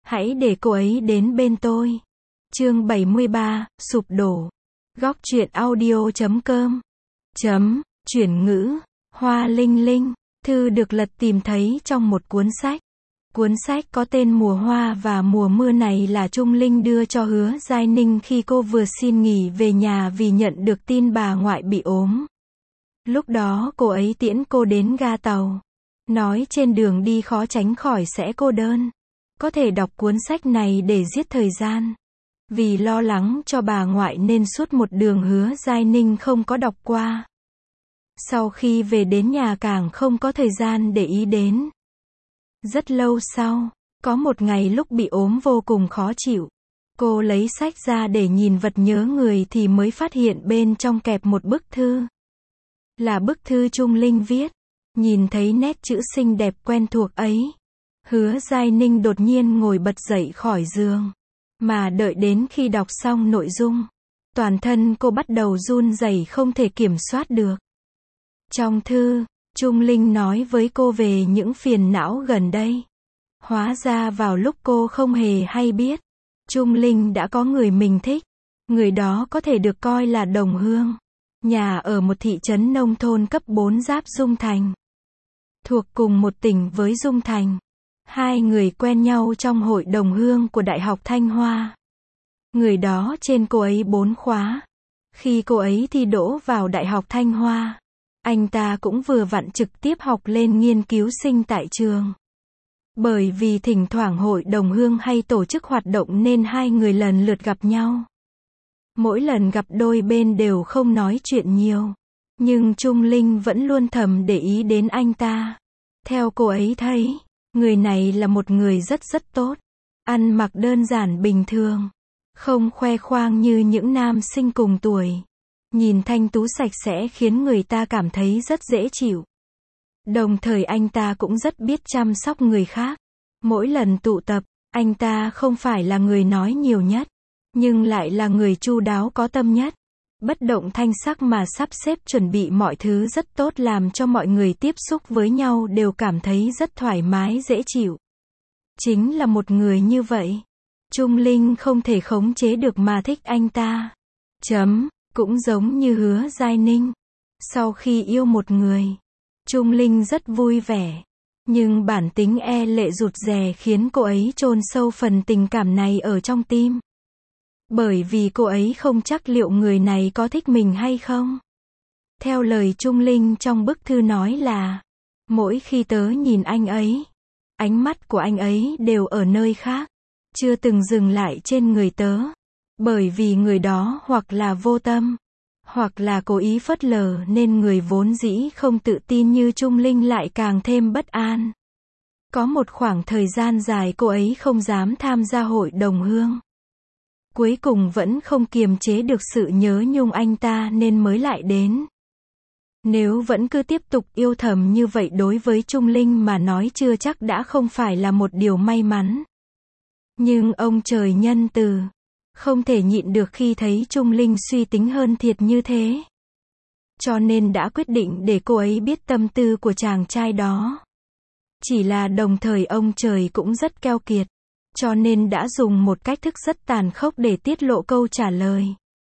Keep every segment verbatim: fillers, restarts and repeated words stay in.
Hãy để cô ấy đến bên tôi. Chương bảy mươi ba, sụp đổ. Góc truyện audio chấm com. Chấm, chuyển ngữ. Hoa linh linh. Thư được Lật tìm thấy trong một cuốn sách. Cuốn sách có tên Mùa Hoa và Mùa Mưa này là Trung Linh đưa cho Hứa Giai Ninh khi cô vừa xin nghỉ về nhà vì nhận được tin bà ngoại bị ốm. Lúc đó cô ấy tiễn cô đến ga tàu. Nói trên đường đi khó tránh khỏi sẽ cô đơn. Có thể đọc cuốn sách này để giết thời gian. Vì lo lắng cho bà ngoại nên suốt một đường Hứa Giai Ninh không có đọc qua. Sau khi về đến nhà càng không có thời gian để ý đến. Rất lâu sau, có một ngày lúc bị ốm vô cùng khó chịu. Cô lấy sách ra để nhìn vật nhớ người thì mới phát hiện bên trong kẹp một bức thư. Là bức thư Trung Linh viết. Nhìn thấy nét chữ xinh đẹp quen thuộc ấy. Hứa Giai Ninh đột nhiên ngồi bật dậy khỏi giường. Mà đợi đến khi đọc xong nội dung. Toàn thân cô bắt đầu run rẩy không thể kiểm soát được. Trong thư, Trung Linh nói với cô về những phiền não gần đây. Hóa ra vào lúc cô không hề hay biết, Trung Linh đã có người mình thích. Người đó có thể được coi là đồng hương. Nhà ở một thị trấn nông thôn cấp bốn giáp Dung Thành. Thuộc cùng một tỉnh với Dung Thành. Hai người quen nhau trong hội đồng hương của Đại học Thanh Hoa. Người đó trên cô ấy bốn khóa. Khi cô ấy thi đỗ vào Đại học Thanh Hoa, anh ta cũng vừa vặn trực tiếp học lên nghiên cứu sinh tại trường. Bởi vì thỉnh thoảng hội đồng hương hay tổ chức hoạt động nên hai người lần lượt gặp nhau. Mỗi lần gặp đôi bên đều không nói chuyện nhiều. Nhưng Trung Linh vẫn luôn thầm để ý đến anh ta. Theo cô ấy thấy, người này là một người rất rất tốt. Ăn mặc đơn giản bình thường. Không khoe khoang như những nam sinh cùng tuổi. Nhìn thanh tú sạch sẽ khiến người ta cảm thấy rất dễ chịu. Đồng thời anh ta cũng rất biết chăm sóc người khác. Mỗi lần tụ tập, anh ta không phải là người nói nhiều nhất, nhưng lại là người chu đáo có tâm nhất. Bất động thanh sắc mà sắp xếp chuẩn bị mọi thứ rất tốt làm cho mọi người tiếp xúc với nhau đều cảm thấy rất thoải mái dễ chịu. Chính là một người như vậy. Trung Linh không thể khống chế được mà thích anh ta. Chấm, cũng giống như Hứa Giai Ninh. Sau khi yêu một người, Trung Linh rất vui vẻ. Nhưng bản tính e lệ rụt rè khiến cô ấy chôn sâu phần tình cảm này ở trong tim. Bởi vì cô ấy không chắc liệu người này có thích mình hay không. Theo lời Trung Linh trong bức thư nói là, mỗi khi tớ nhìn anh ấy, ánh mắt của anh ấy đều ở nơi khác, chưa từng dừng lại trên người tớ. Bởi vì người đó hoặc là vô tâm, hoặc là cố ý phớt lờ nên người vốn dĩ không tự tin như Trung Linh lại càng thêm bất an. Có một khoảng thời gian dài cô ấy không dám tham gia hội đồng hương. Cuối cùng vẫn không kiềm chế được sự nhớ nhung anh ta nên mới lại đến. Nếu vẫn cứ tiếp tục yêu thầm như vậy đối với Trung Linh mà nói chưa chắc đã không phải là một điều may mắn. Nhưng ông trời nhân từ, không thể nhịn được khi thấy Trung Linh suy tính hơn thiệt như thế. Cho nên đã quyết định để cô ấy biết tâm tư của chàng trai đó. Chỉ là đồng thời ông trời cũng rất keo kiệt. Cho nên đã dùng một cách thức rất tàn khốc để tiết lộ câu trả lời.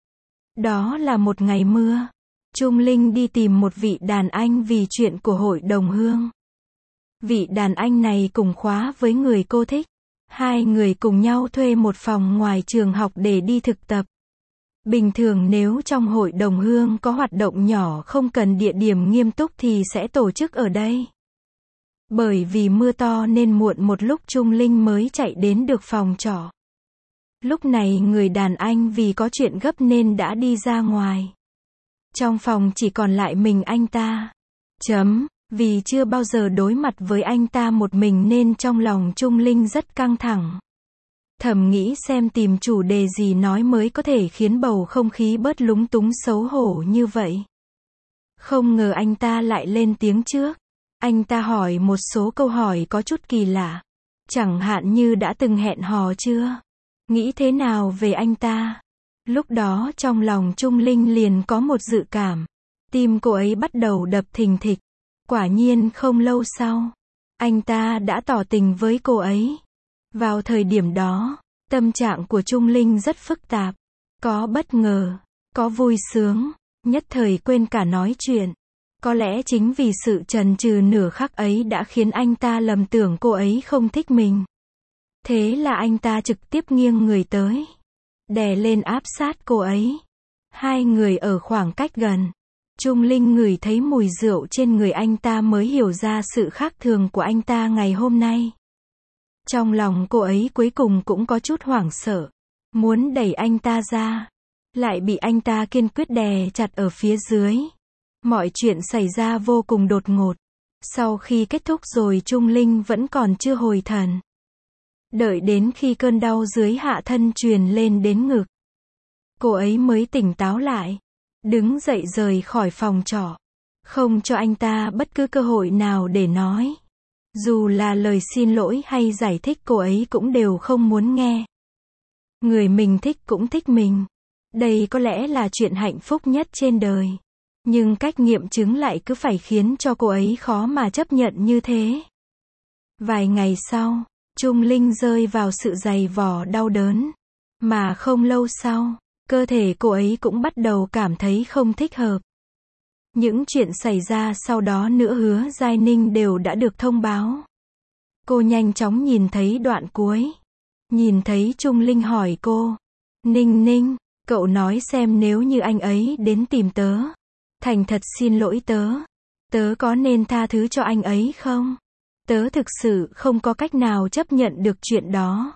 Đó là một ngày mưa. Trung Linh đi tìm một vị đàn anh vì chuyện của hội đồng hương. Vị đàn anh này cùng khóa với người cô thích. Hai người cùng nhau thuê một phòng ngoài trường học để đi thực tập. Bình thường nếu trong hội đồng hương có hoạt động nhỏ không cần địa điểm nghiêm túc thì sẽ tổ chức ở đây. Bởi vì mưa to nên muộn một lúc Trung Linh mới chạy đến được phòng trọ. Lúc này người đàn anh vì có chuyện gấp nên đã đi ra ngoài. Trong phòng chỉ còn lại mình anh ta. Chấm, vì chưa bao giờ đối mặt với anh ta một mình nên trong lòng Trung Linh rất căng thẳng. Thầm nghĩ xem tìm chủ đề gì nói mới có thể khiến bầu không khí bớt lúng túng xấu hổ như vậy. Không ngờ anh ta lại lên tiếng trước. Anh ta hỏi một số câu hỏi có chút kỳ lạ. Chẳng hạn như đã từng hẹn hò chưa? Nghĩ thế nào về anh ta? Lúc đó trong lòng Trung Linh liền có một dự cảm. Tim cô ấy bắt đầu đập thình thịch. Quả nhiên không lâu sau, anh ta đã tỏ tình với cô ấy. Vào thời điểm đó, tâm trạng của Trung Linh rất phức tạp. Có bất ngờ, có vui sướng, nhất thời quên cả nói chuyện. Có lẽ chính vì sự chần chừ nửa khắc ấy đã khiến anh ta lầm tưởng cô ấy không thích mình. Thế là anh ta trực tiếp nghiêng người tới, đè lên áp sát cô ấy. Hai người ở khoảng cách gần. Trung Linh ngửi thấy mùi rượu trên người anh ta mới hiểu ra sự khác thường của anh ta ngày hôm nay. Trong lòng cô ấy cuối cùng cũng có chút hoảng sợ, muốn đẩy anh ta ra, lại bị anh ta kiên quyết đè chặt ở phía dưới. Mọi chuyện xảy ra vô cùng đột ngột. Sau khi kết thúc rồi Trung Linh vẫn còn chưa hồi thần. Đợi đến khi cơn đau dưới hạ thân truyền lên đến ngực, cô ấy mới tỉnh táo lại, đứng dậy rời khỏi phòng trọ, không cho anh ta bất cứ cơ hội nào để nói. Dù là lời xin lỗi hay giải thích cô ấy cũng đều không muốn nghe. Người mình thích cũng thích mình. Đây có lẽ là chuyện hạnh phúc nhất trên đời. Nhưng cách nghiệm chứng lại cứ phải khiến cho cô ấy khó mà chấp nhận như thế. Vài ngày sau, Trung Linh rơi vào sự dày vò đau đớn. Mà không lâu sau, cơ thể cô ấy cũng bắt đầu cảm thấy không thích hợp. Những chuyện xảy ra sau đó nữa Hứa Giai Ninh đều đã được thông báo. Cô nhanh chóng nhìn thấy đoạn cuối. Nhìn thấy Trung Linh hỏi cô, Ninh Ninh, cậu nói xem nếu như anh ấy đến tìm tớ, thành thật xin lỗi tớ, tớ có nên tha thứ cho anh ấy không? Tớ thực sự không có cách nào chấp nhận được chuyện đó.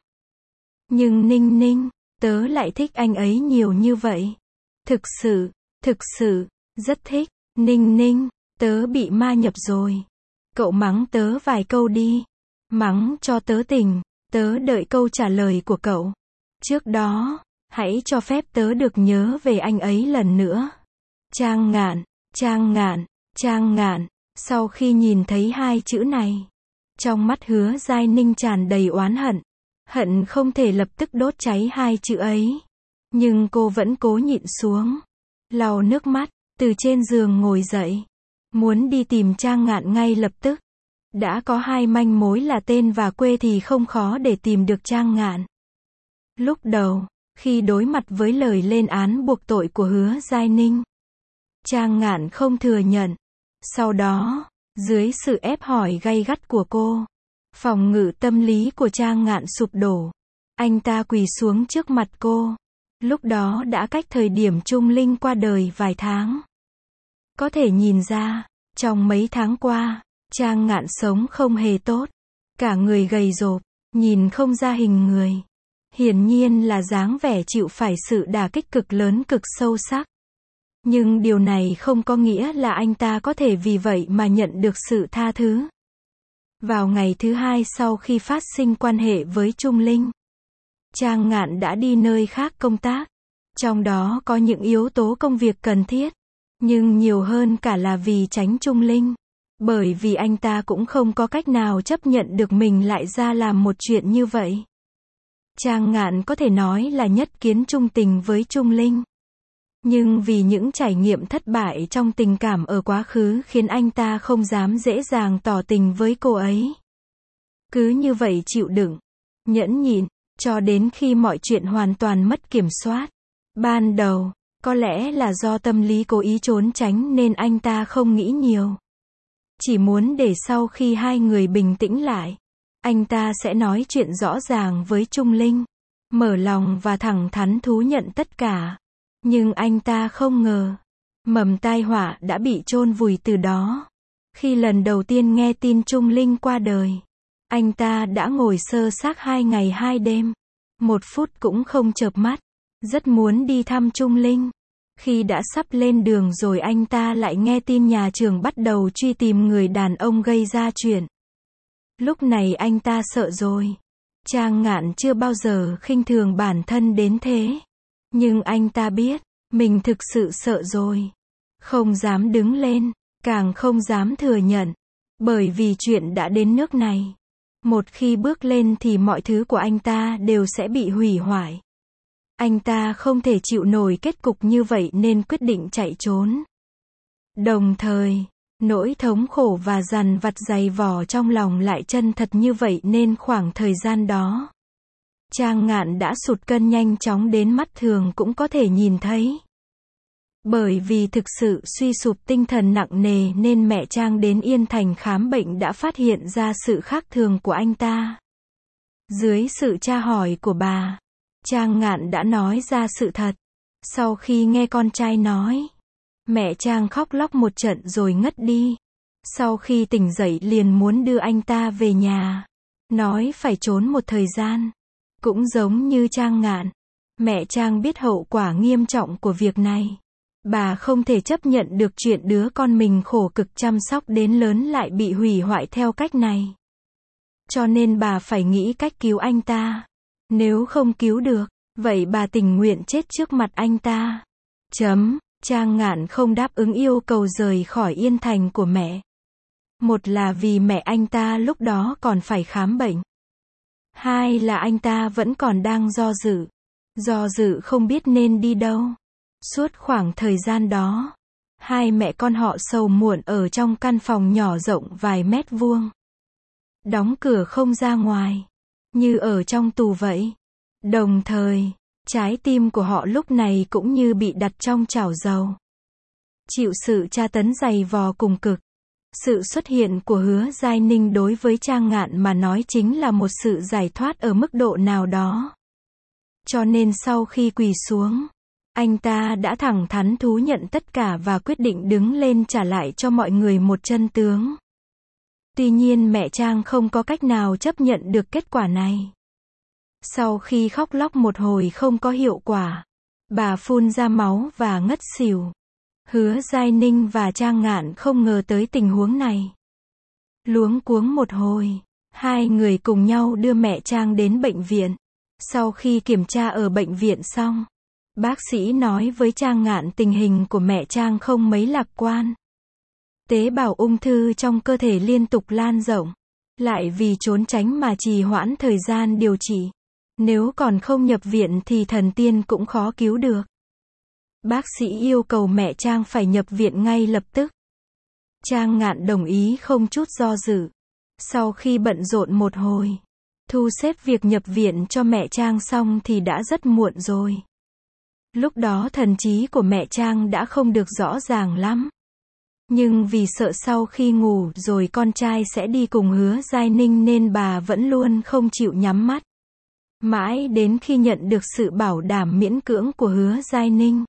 Nhưng Ninh Ninh, tớ lại thích anh ấy nhiều như vậy. Thực sự, thực sự, rất thích. Ninh Ninh, tớ bị ma nhập rồi. Cậu mắng tớ vài câu đi. Mắng cho tớ tỉnh, tớ đợi câu trả lời của cậu. Trước đó, hãy cho phép tớ được nhớ về anh ấy lần nữa. Trang Ngạn, Trang Ngạn, Trang Ngạn. Sau khi nhìn thấy hai chữ này, trong mắt Hứa Giai Ninh tràn đầy oán hận. Hận không thể lập tức đốt cháy hai chữ ấy. Nhưng cô vẫn cố nhịn xuống, lau nước mắt, từ trên giường ngồi dậy, muốn đi tìm Trang Ngạn ngay lập tức. Đã có hai manh mối là tên và quê thì không khó để tìm được Trang Ngạn. Lúc đầu, khi đối mặt với lời lên án buộc tội của Hứa Giai Ninh, Trang Ngạn không thừa nhận. Sau đó, dưới sự ép hỏi gay gắt của cô, phòng ngự tâm lý của Trang Ngạn sụp đổ. Anh ta quỳ xuống trước mặt cô. Lúc đó đã cách thời điểm Trung Linh qua đời vài tháng. Có thể nhìn ra, trong mấy tháng qua, Trang Ngạn sống không hề tốt. Cả người gầy rộp, nhìn không ra hình người. Hiển nhiên là dáng vẻ chịu phải sự đả kích cực lớn cực sâu sắc. Nhưng điều này không có nghĩa là anh ta có thể vì vậy mà nhận được sự tha thứ. Vào ngày thứ hai sau khi phát sinh quan hệ với Trung Linh, Trang Ngạn đã đi nơi khác công tác. Trong đó có những yếu tố công việc cần thiết. Nhưng nhiều hơn cả là vì tránh Trung Linh. Bởi vì anh ta cũng không có cách nào chấp nhận được mình lại ra làm một chuyện như vậy. Trang Ngạn có thể nói là nhất kiến trung tình với Trung Linh. Nhưng vì những trải nghiệm thất bại trong tình cảm ở quá khứ khiến anh ta không dám dễ dàng tỏ tình với cô ấy. Cứ như vậy chịu đựng, nhẫn nhịn, cho đến khi mọi chuyện hoàn toàn mất kiểm soát. Ban đầu, có lẽ là do tâm lý cố ý trốn tránh nên anh ta không nghĩ nhiều. Chỉ muốn để sau khi hai người bình tĩnh lại, anh ta sẽ nói chuyện rõ ràng với Trung Linh, mở lòng và thẳng thắn thú nhận tất cả. Nhưng anh ta không ngờ, mầm tai họa đã bị chôn vùi từ đó. Khi lần đầu tiên nghe tin Trung Linh qua đời, anh ta đã ngồi sơ xác hai ngày hai đêm, một phút cũng không chợp mắt, rất muốn đi thăm Trung Linh. Khi đã sắp lên đường rồi anh ta lại nghe tin nhà trường bắt đầu truy tìm người đàn ông gây ra chuyện. Lúc này anh ta sợ rồi. Trang Ngạn chưa bao giờ khinh thường bản thân đến thế. Nhưng anh ta biết, mình thực sự sợ rồi. Không dám đứng lên, càng không dám thừa nhận. Bởi vì chuyện đã đến nước này. Một khi bước lên thì mọi thứ của anh ta đều sẽ bị hủy hoại. Anh ta không thể chịu nổi kết cục như vậy nên quyết định chạy trốn. Đồng thời, Nỗi thống khổ và dằn vặt dày vò trong lòng lại chân thật như vậy nên khoảng thời gian đó, Trang Ngạn đã sụt cân nhanh chóng đến mắt thường cũng có thể nhìn thấy. Bởi vì thực sự suy sụp tinh thần nặng nề nên mẹ Trang đến Yên Thành khám bệnh đã phát hiện ra sự khác thường của anh ta. Dưới sự tra hỏi của bà, Trang Ngạn đã nói ra sự thật. Sau khi nghe con trai nói, mẹ Trang khóc lóc một trận rồi ngất đi. Sau khi tỉnh dậy liền muốn đưa anh ta về nhà, nói phải trốn một thời gian. Cũng giống như Trang Ngạn, mẹ Trang biết hậu quả nghiêm trọng của việc này. Bà không thể chấp nhận được chuyện đứa con mình khổ cực chăm sóc đến lớn lại bị hủy hoại theo cách này. Cho nên bà phải nghĩ cách cứu anh ta. Nếu không cứu được, vậy bà tình nguyện chết trước mặt anh ta. Chấm. Trang Ngạn không đáp ứng yêu cầu rời khỏi Yên Thành của mẹ. Một là vì mẹ anh ta lúc đó còn phải khám bệnh. Hai là anh ta vẫn còn đang do dự. Do dự không biết nên đi đâu. Suốt khoảng thời gian đó, hai mẹ con họ sầu muộn ở trong căn phòng nhỏ rộng vài mét vuông. Đóng cửa không ra ngoài, như ở trong tù vậy. Đồng thời, trái tim của họ lúc này cũng như bị đặt trong chảo dầu. Chịu sự tra tấn dày vò cùng cực. Sự xuất hiện của Hứa Giai Ninh đối với Trang Ngạn mà nói chính là một sự giải thoát ở mức độ nào đó. Cho nên sau khi quỳ xuống, anh ta đã thẳng thắn thú nhận tất cả và quyết định đứng lên trả lại cho mọi người một chân tướng. Tuy nhiên mẹ Trang không có cách nào chấp nhận được kết quả này. Sau khi khóc lóc một hồi không có hiệu quả, bà phun ra máu và ngất xỉu. Hứa Giai Ninh và Trang Ngạn không ngờ tới tình huống này. Luống cuống một hồi, hai người cùng nhau đưa mẹ Trang đến bệnh viện. Sau khi kiểm tra ở bệnh viện xong, bác sĩ nói với Trang Ngạn tình hình của mẹ Trang không mấy lạc quan. Tế bào ung thư trong cơ thể liên tục lan rộng, lại vì trốn tránh mà trì hoãn thời gian điều trị. Nếu còn không nhập viện thì thần tiên cũng khó cứu được. Bác sĩ yêu cầu mẹ Trang phải nhập viện ngay lập tức. Trang Ngạn đồng ý không chút do dự. Sau khi bận rộn một hồi, thu xếp việc nhập viện cho mẹ Trang xong thì đã rất muộn rồi. Lúc đó thần trí của mẹ Trang đã không được rõ ràng lắm. Nhưng vì sợ sau khi ngủ rồi con trai sẽ đi cùng Hứa Giai Ninh nên bà vẫn luôn không chịu nhắm mắt. Mãi đến khi nhận được sự bảo đảm miễn cưỡng của Hứa Giai Ninh,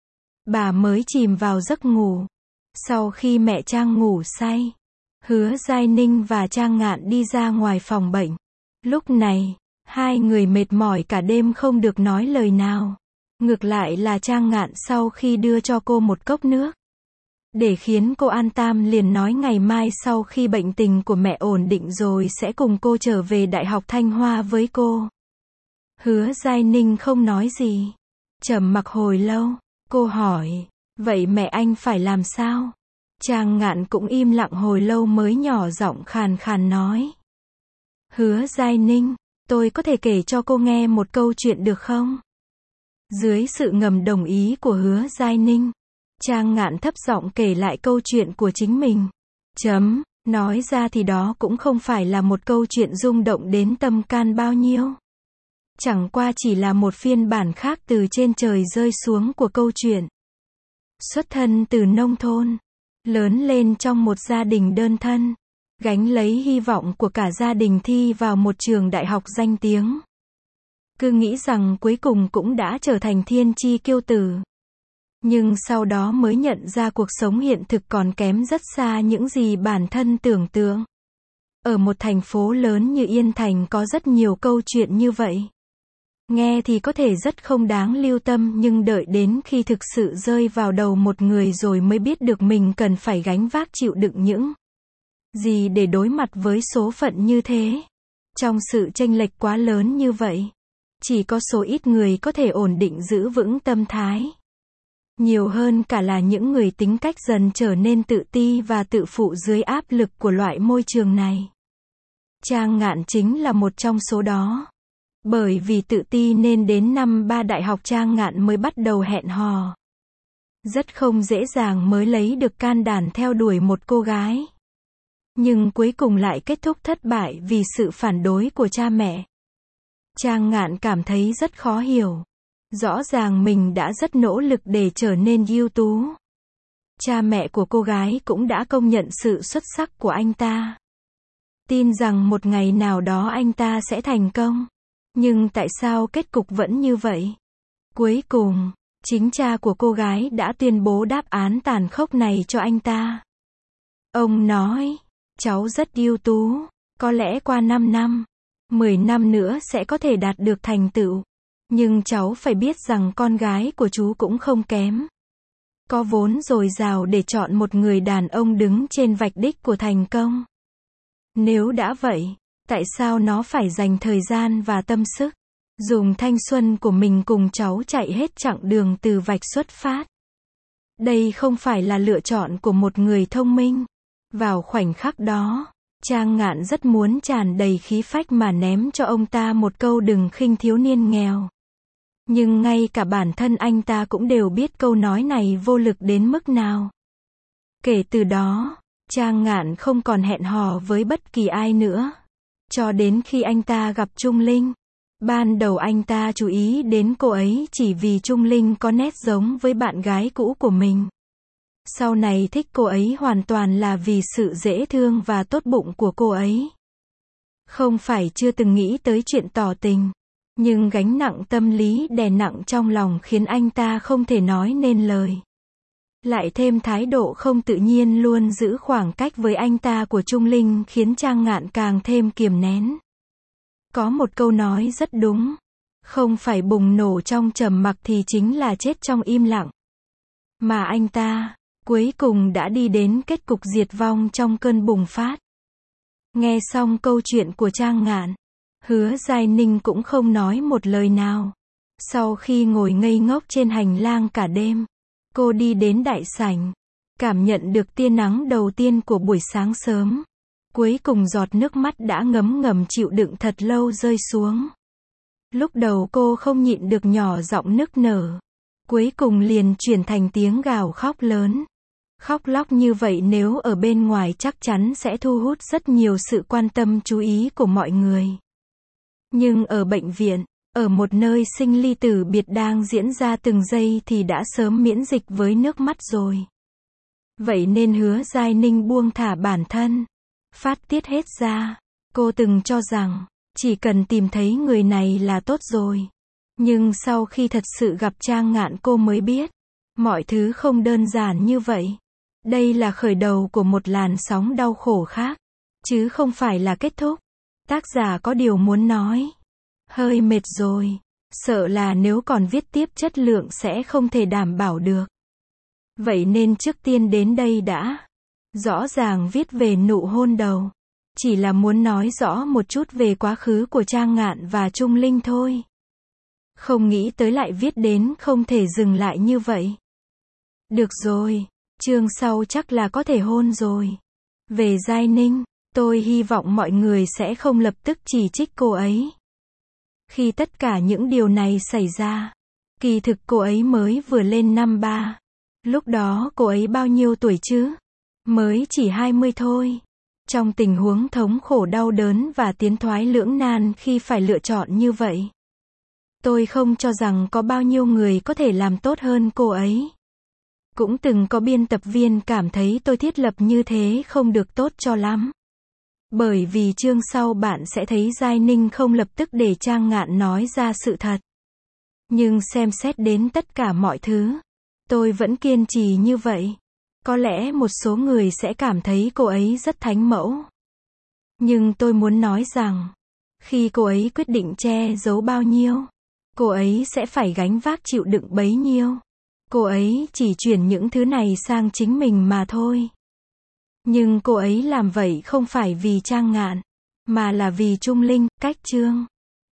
bà mới chìm vào giấc ngủ. Sau khi mẹ Trang ngủ say, Hứa Giai Ninh và Trang Ngạn đi ra ngoài phòng bệnh. Lúc này, hai người mệt mỏi cả đêm không được nói lời nào. Ngược lại là Trang Ngạn sau khi đưa cho cô một cốc nước, để khiến cô an tâm liền nói ngày mai sau khi bệnh tình của mẹ ổn định rồi sẽ cùng cô trở về Đại học Thanh Hoa với cô. Hứa Giai Ninh không nói gì. Trầm mặc hồi lâu, cô hỏi, vậy mẹ anh phải làm sao? Trang Ngạn cũng im lặng hồi lâu mới nhỏ giọng khàn khàn nói. Hứa Giai Ninh, tôi có thể kể cho cô nghe một câu chuyện được không? Dưới sự ngầm đồng ý của Hứa Giai Ninh, Trang Ngạn thấp giọng kể lại câu chuyện của chính mình. Chấm, nói ra thì đó cũng không phải là một câu chuyện rung động đến tâm can bao nhiêu. Chẳng qua chỉ là một phiên bản khác từ trên trời rơi xuống của câu chuyện. Xuất thân từ nông thôn, lớn lên trong một gia đình đơn thân, gánh lấy hy vọng của cả gia đình thi vào một trường đại học danh tiếng. Cứ nghĩ rằng cuối cùng cũng đã trở thành thiên chi kiêu tử. Nhưng sau đó mới nhận ra cuộc sống hiện thực còn kém rất xa những gì bản thân tưởng tượng. Ở một thành phố lớn như Yên Thành có rất nhiều câu chuyện như vậy. Nghe thì có thể rất không đáng lưu tâm nhưng đợi đến khi thực sự rơi vào đầu một người rồi mới biết được mình cần phải gánh vác chịu đựng những gì để đối mặt với số phận như thế. Trong sự chênh lệch quá lớn như vậy, chỉ có số ít người có thể ổn định giữ vững tâm thái. Nhiều hơn cả là những người tính cách dần trở nên tự ti và tự phụ dưới áp lực của loại môi trường này. Trang Ngạn chính là một trong số đó. Bởi vì tự ti nên đến năm ba đại học Trang Ngạn mới bắt đầu hẹn hò. Rất không dễ dàng mới lấy được can đảm theo đuổi một cô gái. Nhưng cuối cùng lại kết thúc thất bại vì sự phản đối của cha mẹ. Trang Ngạn cảm thấy rất khó hiểu. Rõ ràng mình đã rất nỗ lực để trở nên ưu tú. Cha mẹ của cô gái cũng đã công nhận sự xuất sắc của anh ta. Tin rằng một ngày nào đó anh ta sẽ thành công. Nhưng tại sao kết cục vẫn như vậy? Cuối cùng, chính cha của cô gái đã tuyên bố đáp án tàn khốc này cho anh ta. Ông nói, cháu rất ưu tú, có lẽ qua năm năm, mười năm nữa sẽ có thể đạt được thành tựu. Nhưng cháu phải biết rằng con gái của chú cũng không kém. Có vốn dồi dào để chọn một người đàn ông đứng trên vạch đích của thành công. Nếu đã vậy, tại sao nó phải dành thời gian và tâm sức, dùng thanh xuân của mình cùng cháu chạy hết chặng đường từ vạch xuất phát? Đây không phải là lựa chọn của một người thông minh. Vào khoảnh khắc đó, Trang Ngạn rất muốn tràn đầy khí phách mà ném cho ông ta một câu đừng khinh thiếu niên nghèo. Nhưng ngay cả bản thân anh ta cũng đều biết câu nói này vô lực đến mức nào. Kể từ đó, Trang Ngạn không còn hẹn hò với bất kỳ ai nữa. Cho đến khi anh ta gặp Trung Linh. Ban đầu anh ta chú ý đến cô ấy chỉ vì Trung Linh có nét giống với bạn gái cũ của mình. Sau này thích cô ấy hoàn toàn là vì sự dễ thương và tốt bụng của cô ấy. Không phải chưa từng nghĩ tới chuyện tỏ tình. Nhưng gánh nặng tâm lý đè nặng trong lòng khiến anh ta không thể nói nên lời. Lại thêm thái độ không tự nhiên luôn giữ khoảng cách với anh ta của Trung Linh khiến Trang Ngạn càng thêm kiềm nén. Có một câu nói rất đúng. Không phải bùng nổ trong trầm mặc thì chính là chết trong im lặng. Mà anh ta, cuối cùng đã đi đến kết cục diệt vong trong cơn bùng phát. Nghe xong câu chuyện của Trang Ngạn, Hứa Giai Ninh cũng không nói một lời nào. Sau khi ngồi ngây ngốc trên hành lang cả đêm, cô đi đến đại sảnh, cảm nhận được tia nắng đầu tiên của buổi sáng sớm. Cuối cùng giọt nước mắt đã ngấm ngầm chịu đựng thật lâu rơi xuống. Lúc đầu cô không nhịn được nhỏ giọng nức nở. Cuối cùng liền chuyển thành tiếng gào khóc lớn. Khóc lóc như vậy nếu ở bên ngoài chắc chắn sẽ thu hút rất nhiều sự quan tâm chú ý của mọi người. Nhưng ở bệnh viện, ở một nơi sinh ly tử biệt đang diễn ra từng giây thì đã sớm miễn dịch với nước mắt rồi. Vậy nên Hứa Giai Ninh buông thả bản thân, phát tiết hết ra. Cô từng cho rằng, chỉ cần tìm thấy người này là tốt rồi. Nhưng sau khi thật sự gặp Trang Ngạn cô mới biết, mọi thứ không đơn giản như vậy. Đây là khởi đầu của một làn sóng đau khổ khác, chứ không phải là kết thúc. Tác giả có điều muốn nói. Hơi mệt rồi. Sợ là nếu còn viết tiếp chất lượng sẽ không thể đảm bảo được. Vậy nên trước tiên đến đây đã. Rõ ràng viết về nụ hôn đầu. Chỉ là muốn nói rõ một chút về quá khứ của Trang Ngạn và Trung Linh thôi. Không nghĩ tới lại viết đến không thể dừng lại như vậy. Được rồi. Chương sau chắc là có thể hôn rồi. Về Giai Ninh, tôi hy vọng mọi người sẽ không lập tức chỉ trích cô ấy. Khi tất cả những điều này xảy ra, kỳ thực cô ấy mới vừa lên năm ba. Lúc đó cô ấy bao nhiêu tuổi chứ? Mới chỉ hai mươi thôi. Trong tình huống thống khổ đau đớn và tiến thoái lưỡng nan khi phải lựa chọn như vậy, tôi không cho rằng có bao nhiêu người có thể làm tốt hơn cô ấy. Cũng từng có biên tập viên cảm thấy tôi thiết lập như thế không được tốt cho lắm. Bởi vì chương sau bạn sẽ thấy Giai Ninh không lập tức để Trang Ngạn nói ra sự thật. Nhưng xem xét đến tất cả mọi thứ, tôi vẫn kiên trì như vậy. Có lẽ một số người sẽ cảm thấy cô ấy rất thánh mẫu. Nhưng tôi muốn nói rằng, khi cô ấy quyết định che giấu bao nhiêu, cô ấy sẽ phải gánh vác chịu đựng bấy nhiêu. Cô ấy chỉ chuyển những thứ này sang chính mình mà thôi. Nhưng cô ấy làm vậy không phải vì Trang Ngạn, mà là vì Trung Linh, Cách Chương.